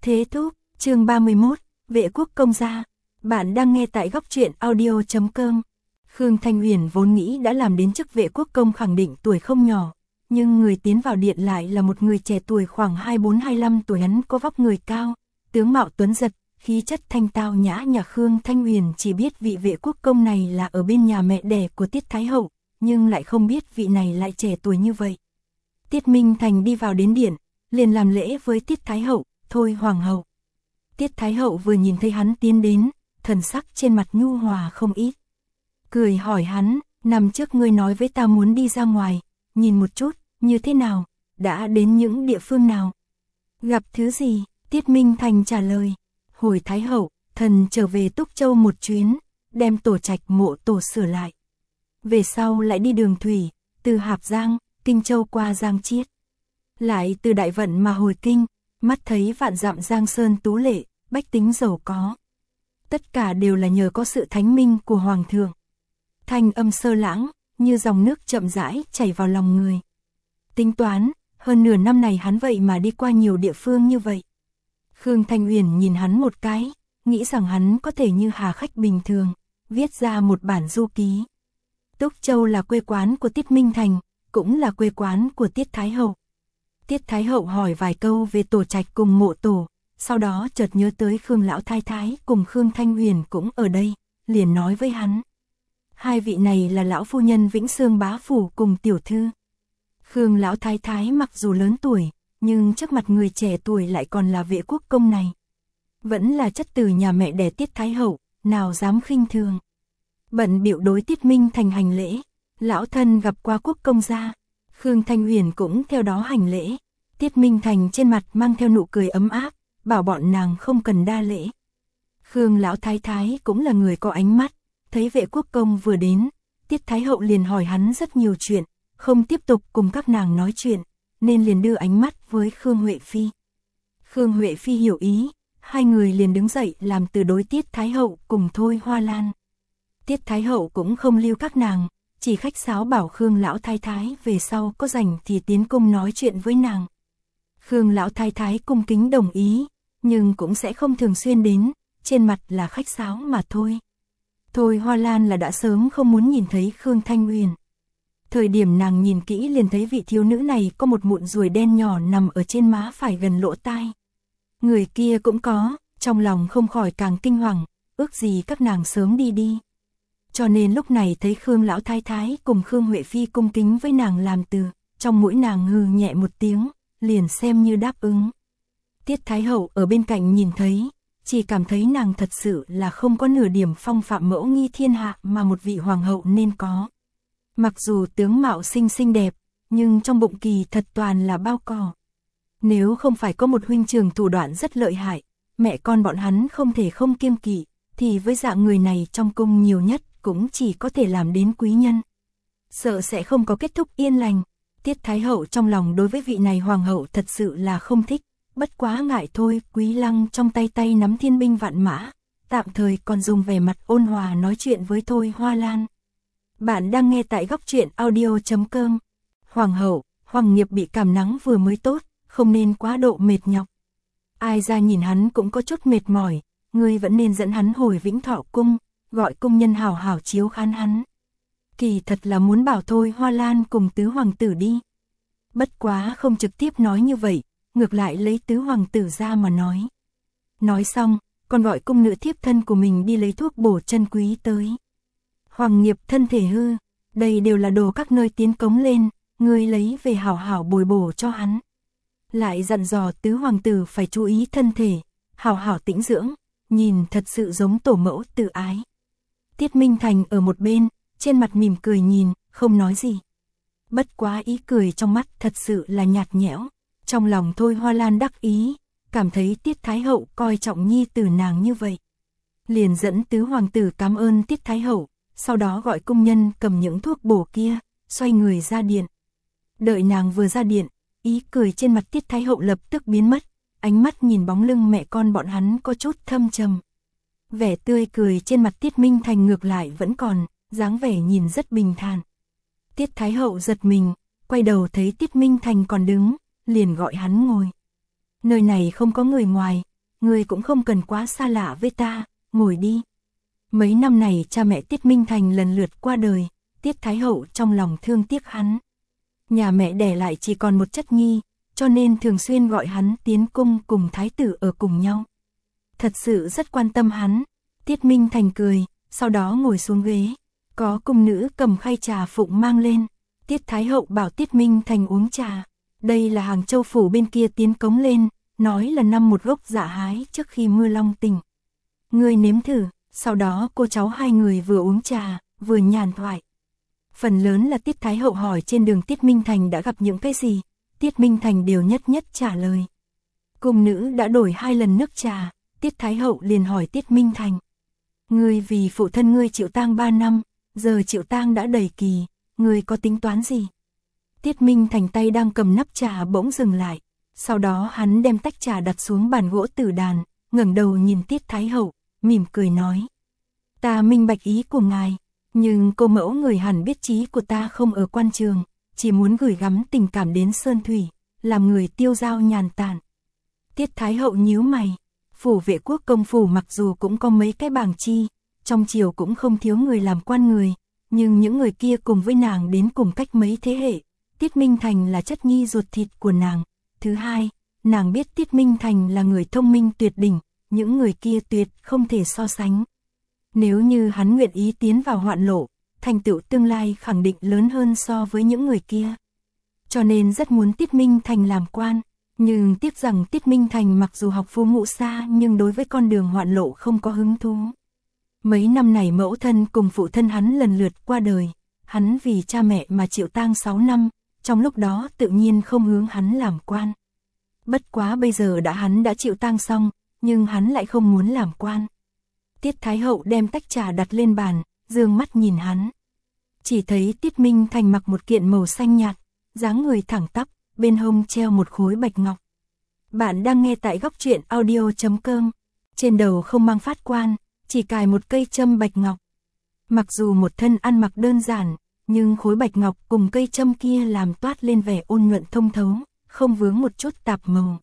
Thế thúc, chương 31, vệ quốc công gia. Bạn đang nghe tại góc truyện audio.com. Khương Thanh Huyền vốn nghĩ đã làm đến chức vệ quốc công khẳng định tuổi không nhỏ, nhưng người tiến vào điện lại là một người trẻ tuổi khoảng 24-25 tuổi, hắn có vóc người cao, tướng mạo tuấn giật, khí chất thanh tao nhã nhạc. Khương Thanh Huyền chỉ biết vị vệ quốc công này là ở bên nhà mẹ đẻ của Tiết Thái Hậu, nhưng lại không biết vị này lại trẻ tuổi như vậy. Tiết Minh Thành đi vào đến điện, liền làm lễ với Tiết Thái Hậu, thôi hoàng hậu. Tiết Thái Hậu vừa nhìn thấy hắn tiến đến, thần sắc trên mặt nhu hòa không ít. Cười hỏi hắn, năm trước ngươi nói với ta muốn đi ra ngoài, nhìn một chút, như thế nào, đã đến những địa phương nào? Gặp thứ gì? Tiết Minh Thành trả lời, hồi Thái Hậu, thần trở về Túc Châu một chuyến, đem tổ trạch mộ tổ sửa lại. Về sau lại đi đường thủy, từ Hạp Giang, Kinh Châu qua Giang Chiết. Lại từ Đại Vận mà hồi kinh, mắt thấy vạn dặm giang sơn tú lệ, bách tính giàu có. Tất cả đều là nhờ có sự thánh minh của Hoàng thượng. Thanh âm sơ lãng, như dòng nước chậm rãi chảy vào lòng người. Tính toán, hơn nửa năm này hắn vậy mà đi qua nhiều địa phương như vậy. Khương Thanh Huyền nhìn hắn một cái, nghĩ rằng hắn có thể như hà khách bình thường, viết ra một bản du ký. Túc Châu là quê quán của Tiết Minh Thành, cũng là quê quán của Tiết Thái Hậu. Tiết Thái Hậu hỏi vài câu về tổ trạch cùng mộ tổ, sau đó chợt nhớ tới Khương Lão Thái Thái cùng Khương Thanh Huyền cũng ở đây, liền nói với hắn. Hai vị này là lão phu nhân Vĩnh Xương bá phủ cùng tiểu thư. Khương Lão Thái Thái mặc dù lớn tuổi, nhưng trước mặt người trẻ tuổi lại còn là vệ quốc công này. Vẫn là chất từ nhà mẹ đẻ Tiết Thái Hậu, nào dám khinh thường. Bận bịu đối Tiết Minh Thành hành lễ, lão thân gặp qua quốc công gia. Khương Thanh Huyền cũng theo đó hành lễ. Tiết Minh Thành trên mặt mang theo nụ cười ấm áp, bảo bọn nàng không cần đa lễ. Khương Lão Thái Thái cũng là người có ánh mắt, thấy vệ quốc công vừa đến, Tiết Thái Hậu liền hỏi hắn rất nhiều chuyện, không tiếp tục cùng các nàng nói chuyện, nên liền đưa ánh mắt với Khương Huệ Phi. Khương Huệ Phi hiểu ý, hai người liền đứng dậy làm từ đối Tiết Thái Hậu cùng Thôi Hoa Lan. Tiết Thái Hậu cũng không lưu các nàng, chỉ khách sáo bảo Khương Lão Thái Thái về sau có rảnh thì tiến cung nói chuyện với nàng. Khương Lão Thái Thái cung kính đồng ý, nhưng cũng sẽ không thường xuyên đến, trên mặt là khách sáo mà thôi. Thôi Hoa Lan là đã sớm không muốn nhìn thấy Khương Thanh Huyền. Thời điểm nàng nhìn kỹ liền thấy vị thiếu nữ này có một mụn ruồi đen nhỏ nằm ở trên má phải gần lỗ tai. Người kia cũng có, trong lòng không khỏi càng kinh hoàng, ước gì các nàng sớm đi đi. Cho nên lúc này thấy Khương Lão Thái Thái cùng Khương Huệ Phi cung kính với nàng làm từ, trong mũi nàng hừ nhẹ một tiếng, liền xem như đáp ứng. Tiết Thái Hậu ở bên cạnh nhìn thấy, chỉ cảm thấy nàng thật sự là không có nửa điểm phong phạm mẫu nghi thiên hạ mà một vị hoàng hậu nên có. Mặc dù tướng mạo xinh đẹp, nhưng trong bụng kỳ thật toàn là bao cỏ. Nếu không phải có một huynh trưởng thủ đoạn rất lợi hại, mẹ con bọn hắn không thể không kiêng kỵ, thì với dạng người này trong cung nhiều nhất cũng chỉ có thể làm đến quý nhân. Sợ sẽ không có kết thúc yên lành. Tiết Thái Hậu trong lòng đối với vị này hoàng hậu thật sự là không thích, bất quá ngại thôi. Quý Lăng trong tay nắm thiên binh vạn mã, tạm thời còn dùng vẻ mặt ôn hòa nói chuyện với Thôi Hoa Lan. Bạn đang nghe tại góc truyện audio.com. Hoàng hậu, Hoàng Nghiệp bị cảm nắng vừa mới tốt, không nên quá độ mệt nhọc. Ai ra nhìn hắn cũng có chút mệt mỏi, ngươi vẫn nên dẫn hắn hồi Vĩnh Thọ cung, gọi công nhân hảo hảo chiếu khán hắn. Kỳ thật là muốn bảo Thôi Hoa Lan cùng tứ hoàng tử đi. Bất quá không trực tiếp nói như vậy, ngược lại lấy tứ hoàng tử ra mà nói. Nói xong, còn gọi cung nữ thiếp thân của mình đi lấy thuốc bổ chân quý tới. Hoàng Nghiệp thân thể hư, đây đều là đồ các nơi tiến cống lên, ngươi lấy về hảo hảo bồi bổ cho hắn. Lại dặn dò tứ hoàng tử phải chú ý thân thể, hảo hảo tĩnh dưỡng, nhìn thật sự giống tổ mẫu từ ái. Tiết Minh Thành ở một bên, trên mặt mỉm cười nhìn, không nói gì. Bất quá ý cười trong mắt thật sự là nhạt nhẽo, trong lòng Thôi Hoa Lan đắc ý, cảm thấy Tiết Thái Hậu coi trọng nhi tử nàng như vậy. Liền dẫn tứ hoàng tử cảm ơn Tiết Thái Hậu, sau đó gọi cung nhân cầm những thuốc bổ kia, xoay người ra điện. Đợi nàng vừa ra điện, ý cười trên mặt Tiết Thái Hậu lập tức biến mất, ánh mắt nhìn bóng lưng mẹ con bọn hắn có chút thâm trầm. Vẻ tươi cười trên mặt Tiết Minh Thành ngược lại vẫn còn, dáng vẻ nhìn rất bình thản. Tiết Thái Hậu giật mình, quay đầu thấy Tiết Minh Thành còn đứng, liền gọi hắn ngồi. Nơi này không có người ngoài, ngươi cũng không cần quá xa lạ với ta, ngồi đi. Mấy năm này cha mẹ Tiết Minh Thành lần lượt qua đời, Tiết Thái Hậu trong lòng thương tiếc hắn. Nhà mẹ đẻ lại chỉ còn một chất nhi, cho nên thường xuyên gọi hắn tiến cung cùng thái tử ở cùng nhau. Thật sự rất quan tâm hắn. Tiết Minh Thành cười, sau đó ngồi xuống ghế. Có cung nữ cầm khay trà phụng mang lên. Tiết Thái Hậu bảo Tiết Minh Thành uống trà. Đây là Hàng Châu phủ bên kia tiến cống lên, nói là năm một gốc dạ hái trước khi mưa long tỉnh. Ngươi nếm thử, sau đó cô cháu hai người vừa uống trà, vừa nhàn thoại. Phần lớn là Tiết Thái Hậu hỏi trên đường Tiết Minh Thành đã gặp những cái gì, Tiết Minh Thành đều nhất nhất trả lời. Cung nữ đã đổi 2 lần nước trà, Tiết Thái Hậu liền hỏi Tiết Minh Thành. Ngươi vì phụ thân ngươi chịu tang 3 năm, giờ chịu tang đã đầy kỳ, ngươi có tính toán gì? Tiết Minh Thành tay đang cầm nắp trà bỗng dừng lại, sau đó hắn đem tách trà đặt xuống bàn gỗ tử đàn, ngẩng đầu nhìn Tiết Thái Hậu, mỉm cười nói. Ta minh bạch ý của ngài, nhưng cô mẫu người hẳn biết chí của ta không ở quan trường, chỉ muốn gửi gắm tình cảm đến Sơn Thủy, làm người tiêu dao nhàn tản. Tiết Thái Hậu nhíu mày, phủ Vệ Quốc công phủ mặc dù cũng có mấy cái bảng chi, trong triều cũng không thiếu người làm quan người, nhưng những người kia cùng với nàng đến cùng cách mấy thế hệ. Tiết Minh Thành là chất nhi ruột thịt của nàng. Thứ hai, nàng biết Tiết Minh Thành là người thông minh tuyệt đỉnh, những người kia tuyệt không thể so sánh. Nếu như hắn nguyện ý tiến vào hoạn lộ, thành tựu tương lai khẳng định lớn hơn so với những người kia. Cho nên rất muốn Tiết Minh Thành làm quan, nhưng tiếc rằng Tiết Minh Thành mặc dù học phú ngụ xa nhưng đối với con đường hoạn lộ không có hứng thú. Mấy năm này mẫu thân cùng phụ thân hắn lần lượt qua đời, hắn vì cha mẹ mà chịu tang 6 năm, trong lúc đó tự nhiên không hướng hắn làm quan. Bất quá bây giờ hắn đã chịu tang xong, nhưng hắn lại không muốn làm quan. Tiết Thái Hậu đem tách trà đặt lên bàn, dương mắt nhìn hắn. Chỉ thấy Tiết Minh Thành mặc một kiện màu xanh nhạt, dáng người thẳng tắp, bên hông treo một khối bạch ngọc. Bạn đang nghe tại góc truyện audio.com. Trên đầu không mang phát quan, chỉ cài một cây châm bạch ngọc. Mặc dù một thân ăn mặc đơn giản, nhưng khối bạch ngọc cùng cây châm kia làm toát lên vẻ ôn nhuận thông thấu, không vướng một chút tạp màu.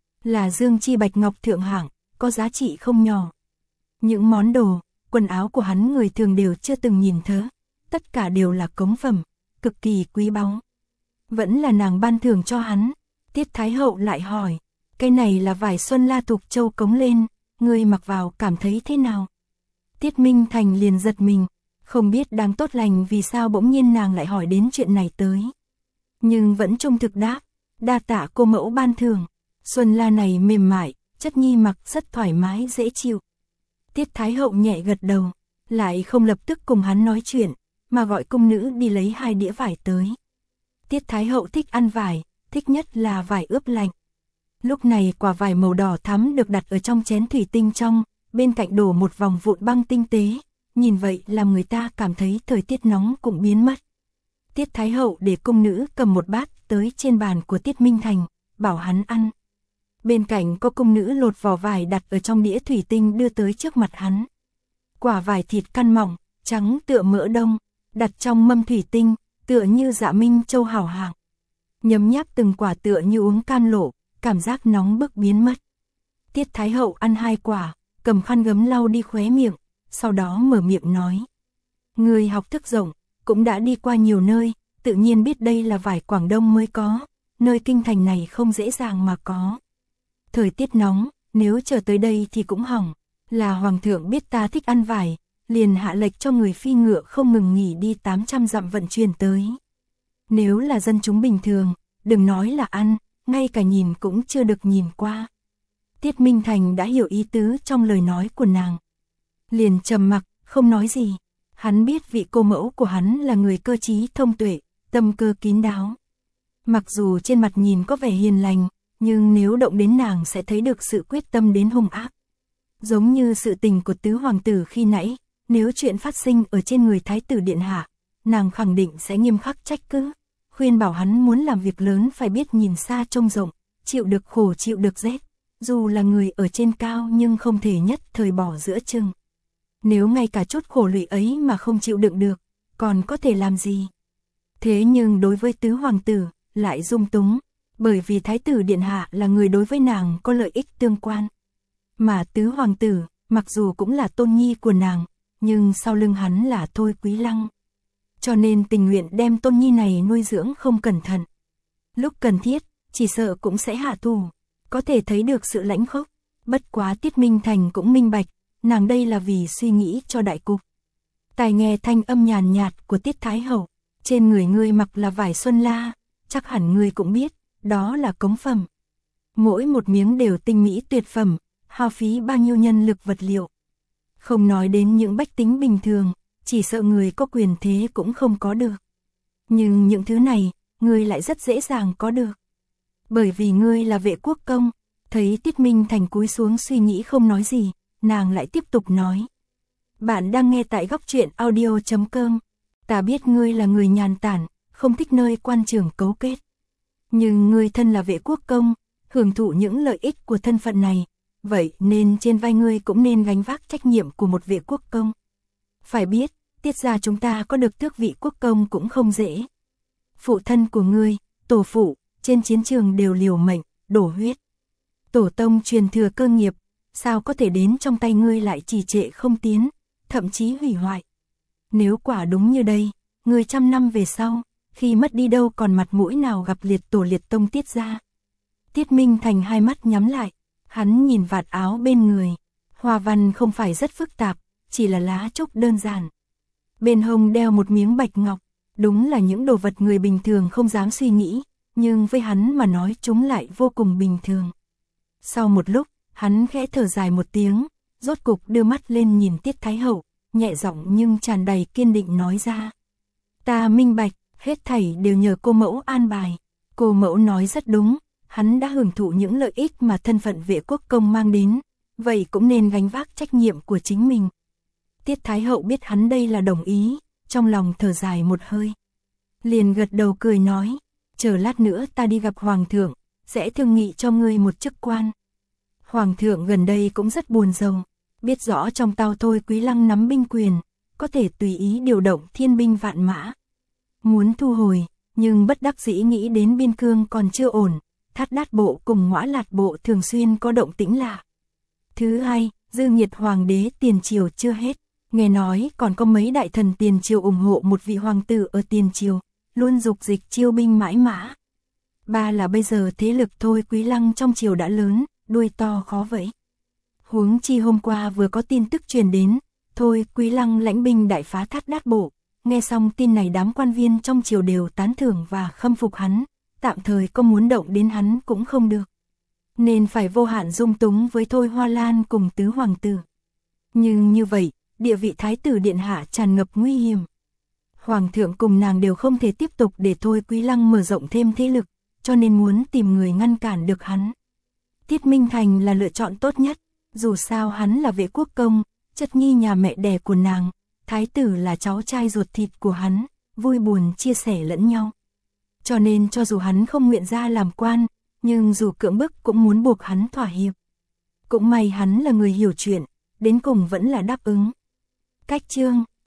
Là dương chi bạch ngọc thượng hạng, có giá trị không nhỏ. Những món đồ, quần áo của hắn người thường đều chưa từng nhìn thớ, tất cả đều là cống phẩm, cực kỳ quý báu. Vẫn là nàng ban thưởng cho hắn. Tiết Thái Hậu lại hỏi, cái này là vải Xuân La Thục Châu cống lên, ngươi mặc vào cảm thấy thế nào? Tiết Minh Thành liền giật mình, không biết đáng tốt lành vì sao bỗng nhiên nàng lại hỏi đến chuyện này tới. Nhưng vẫn trung thực đáp, đa tạ cô mẫu ban thưởng, Xuân La này mềm mại, chất nhi mặc rất thoải mái dễ chịu. Tiết Thái Hậu nhẹ gật đầu, lại không lập tức cùng hắn nói chuyện, mà gọi cung nữ đi lấy 2 đĩa vải tới. Tiết Thái Hậu thích ăn vải, thích nhất là vải ướp lạnh. Lúc này quả vải màu đỏ thắm được đặt ở trong chén thủy tinh trong, bên cạnh đổ một vòng vụn băng tinh tế, nhìn vậy làm người ta cảm thấy thời tiết nóng cũng biến mất. Tiết Thái Hậu để cung nữ cầm một bát tới trên bàn của Tiết Minh Thành, bảo hắn ăn. Bên cạnh có cung nữ lột vỏ vải đặt ở trong đĩa thủy tinh đưa tới trước mặt hắn. Quả vải thịt căn mỏng, trắng tựa mỡ đông, đặt trong mâm thủy tinh, tựa như Dạ Minh Châu hảo hạng. Nhấm nháp từng quả tựa như uống cam lộ, cảm giác nóng bức biến mất. Tiết Thái Hậu ăn 2 quả, cầm khăn gấm lau đi khóe miệng, sau đó mở miệng nói. Người học thức rộng, cũng đã đi qua nhiều nơi, tự nhiên biết đây là vải Quảng Đông mới có, nơi kinh thành này không dễ dàng mà có. Thời tiết nóng, nếu chờ tới đây thì cũng hỏng, là hoàng thượng biết ta thích ăn vải, liền hạ lệnh cho người phi ngựa không ngừng nghỉ đi 800 dặm vận chuyển tới. Nếu là dân chúng bình thường, đừng nói là ăn, ngay cả nhìn cũng chưa được nhìn qua. Tiết Minh Thành đã hiểu ý tứ trong lời nói của nàng. Liền trầm mặc, không nói gì. Hắn biết vị cô mẫu của hắn là người cơ trí thông tuệ, tâm cơ kín đáo. Mặc dù trên mặt nhìn có vẻ hiền lành, nhưng nếu động đến nàng sẽ thấy được sự quyết tâm đến hung ác. Giống như sự tình của tứ hoàng tử khi nãy, nếu chuyện phát sinh ở trên người thái tử điện hạ, nàng khẳng định sẽ nghiêm khắc trách cứ, khuyên bảo hắn muốn làm việc lớn phải biết nhìn xa trông rộng, chịu được khổ chịu được rét, dù là người ở trên cao nhưng không thể nhất thời bỏ giữa chừng. Nếu ngay cả chút khổ lụy ấy mà không chịu đựng được, còn có thể làm gì? Thế nhưng đối với tứ hoàng tử, lại dung túng, bởi vì thái tử điện hạ là người đối với nàng có lợi ích tương quan. Mà tứ hoàng tử, mặc dù cũng là tôn nhi của nàng, nhưng sau lưng hắn là Thôi Quý Lăng. Cho nên tình nguyện đem tôn nhi này nuôi dưỡng không cẩn thận. Lúc cần thiết, chỉ sợ cũng sẽ hạ thủ. Có thể thấy được sự lãnh khốc. Bất quá Tiết Minh Thành cũng minh bạch, nàng đây là vì suy nghĩ cho đại cục. Tài nghe thanh âm nhàn nhạt của Tiết Thái Hậu, trên người ngươi mặc là vải xuân la, chắc hẳn ngươi cũng biết, đó là cống phẩm. Mỗi một miếng đều tinh mỹ tuyệt phẩm, hao phí bao nhiêu nhân lực vật liệu. Không nói đến những bách tính bình thường, chỉ sợ người có quyền thế cũng không có được. Nhưng những thứ này, ngươi lại rất dễ dàng có được. Bởi vì ngươi là vệ quốc công. Thấy Tiết Minh Thành cúi xuống suy nghĩ không nói gì, nàng lại tiếp tục nói. Bạn đang nghe tại góc truyện audio.com. Ta biết ngươi là người nhàn tản, không thích nơi quan trường cấu kết. Nhưng ngươi thân là vệ quốc công, hưởng thụ những lợi ích của thân phận này, vậy nên trên vai ngươi cũng nên gánh vác trách nhiệm của một vệ quốc công. Phải biết, Tiết gia chúng ta có được tước vị quốc công cũng không dễ. Phụ thân của ngươi, tổ phụ, trên chiến trường đều liều mệnh, đổ huyết. Tổ tông truyền thừa cơ nghiệp, sao có thể đến trong tay ngươi lại trì trệ không tiến, thậm chí hủy hoại. Nếu quả đúng như đây, ngươi trăm năm về sau, khi mất đi đâu còn mặt mũi nào gặp liệt tổ liệt tông Tiết gia. Tiết Minh Thành hai mắt nhắm lại, hắn nhìn vạt áo bên người, hoa văn không phải rất phức tạp, chỉ là lá trúc đơn giản. Bên hông đeo một miếng bạch ngọc, đúng là những đồ vật người bình thường không dám suy nghĩ, nhưng với hắn mà nói chúng lại vô cùng bình thường. Sau một lúc, hắn khẽ thở dài một tiếng, rốt cục đưa mắt lên nhìn Tiết Thái Hậu, nhẹ giọng nhưng tràn đầy kiên định nói ra. Ta minh bạch, hết thảy đều nhờ cô mẫu an bài. Cô mẫu nói rất đúng, hắn đã hưởng thụ những lợi ích mà thân phận vệ quốc công mang đến, vậy cũng nên gánh vác trách nhiệm của chính mình. Tiết Thái Hậu biết hắn đây là đồng ý, trong lòng thở dài một hơi. Liền gật đầu cười nói, chờ lát nữa ta đi gặp Hoàng thượng, sẽ thương nghị cho ngươi một chức quan. Hoàng thượng gần đây cũng rất buồn rầu, biết rõ trong tay Thôi Quý Lăng nắm binh quyền, có thể tùy ý điều động thiên binh vạn mã. Muốn thu hồi, nhưng bất đắc dĩ nghĩ đến biên cương còn chưa ổn, Thát Đát bộ cùng Ngõa Lạt bộ thường xuyên có động tĩnh lạ. Thứ hai, dư nhiệt hoàng đế tiền triều chưa hết, nghe nói còn có mấy đại thần tiền triều ủng hộ một vị hoàng tử ở tiền triều, luôn dục dịch chiêu binh mãi mã. Ba là bây giờ thế lực Thôi Quý Lăng trong triều đã lớn, đuôi to khó vẫy. Huống chi hôm qua vừa có tin tức truyền đến, Thôi Quý Lăng lãnh binh đại phá Thát Đát bộ, nghe xong tin này đám quan viên trong triều đều tán thưởng và khâm phục hắn, tạm thời có muốn động đến hắn cũng không được. Nên phải vô hạn dung túng với Thôi Hoa Lan cùng tứ hoàng tử. Nhưng như vậy, địa vị thái tử điện hạ tràn ngập nguy hiểm. Hoàng thượng cùng nàng đều không thể tiếp tục để Thôi Quý Lăng mở rộng thêm thế lực, cho nên muốn tìm người ngăn cản được hắn. Tiết Minh Thành là lựa chọn tốt nhất, dù sao hắn là vệ quốc công, chất nhi nhà mẹ đẻ của nàng, thái tử là cháu trai ruột thịt của hắn, vui buồn chia sẻ lẫn nhau. Cho nên cho dù hắn không nguyện ra làm quan, nhưng dù cưỡng bức cũng muốn buộc hắn thỏa hiệp. Cũng may hắn là người hiểu chuyện, đến cùng vẫn là đáp ứng. Cách chương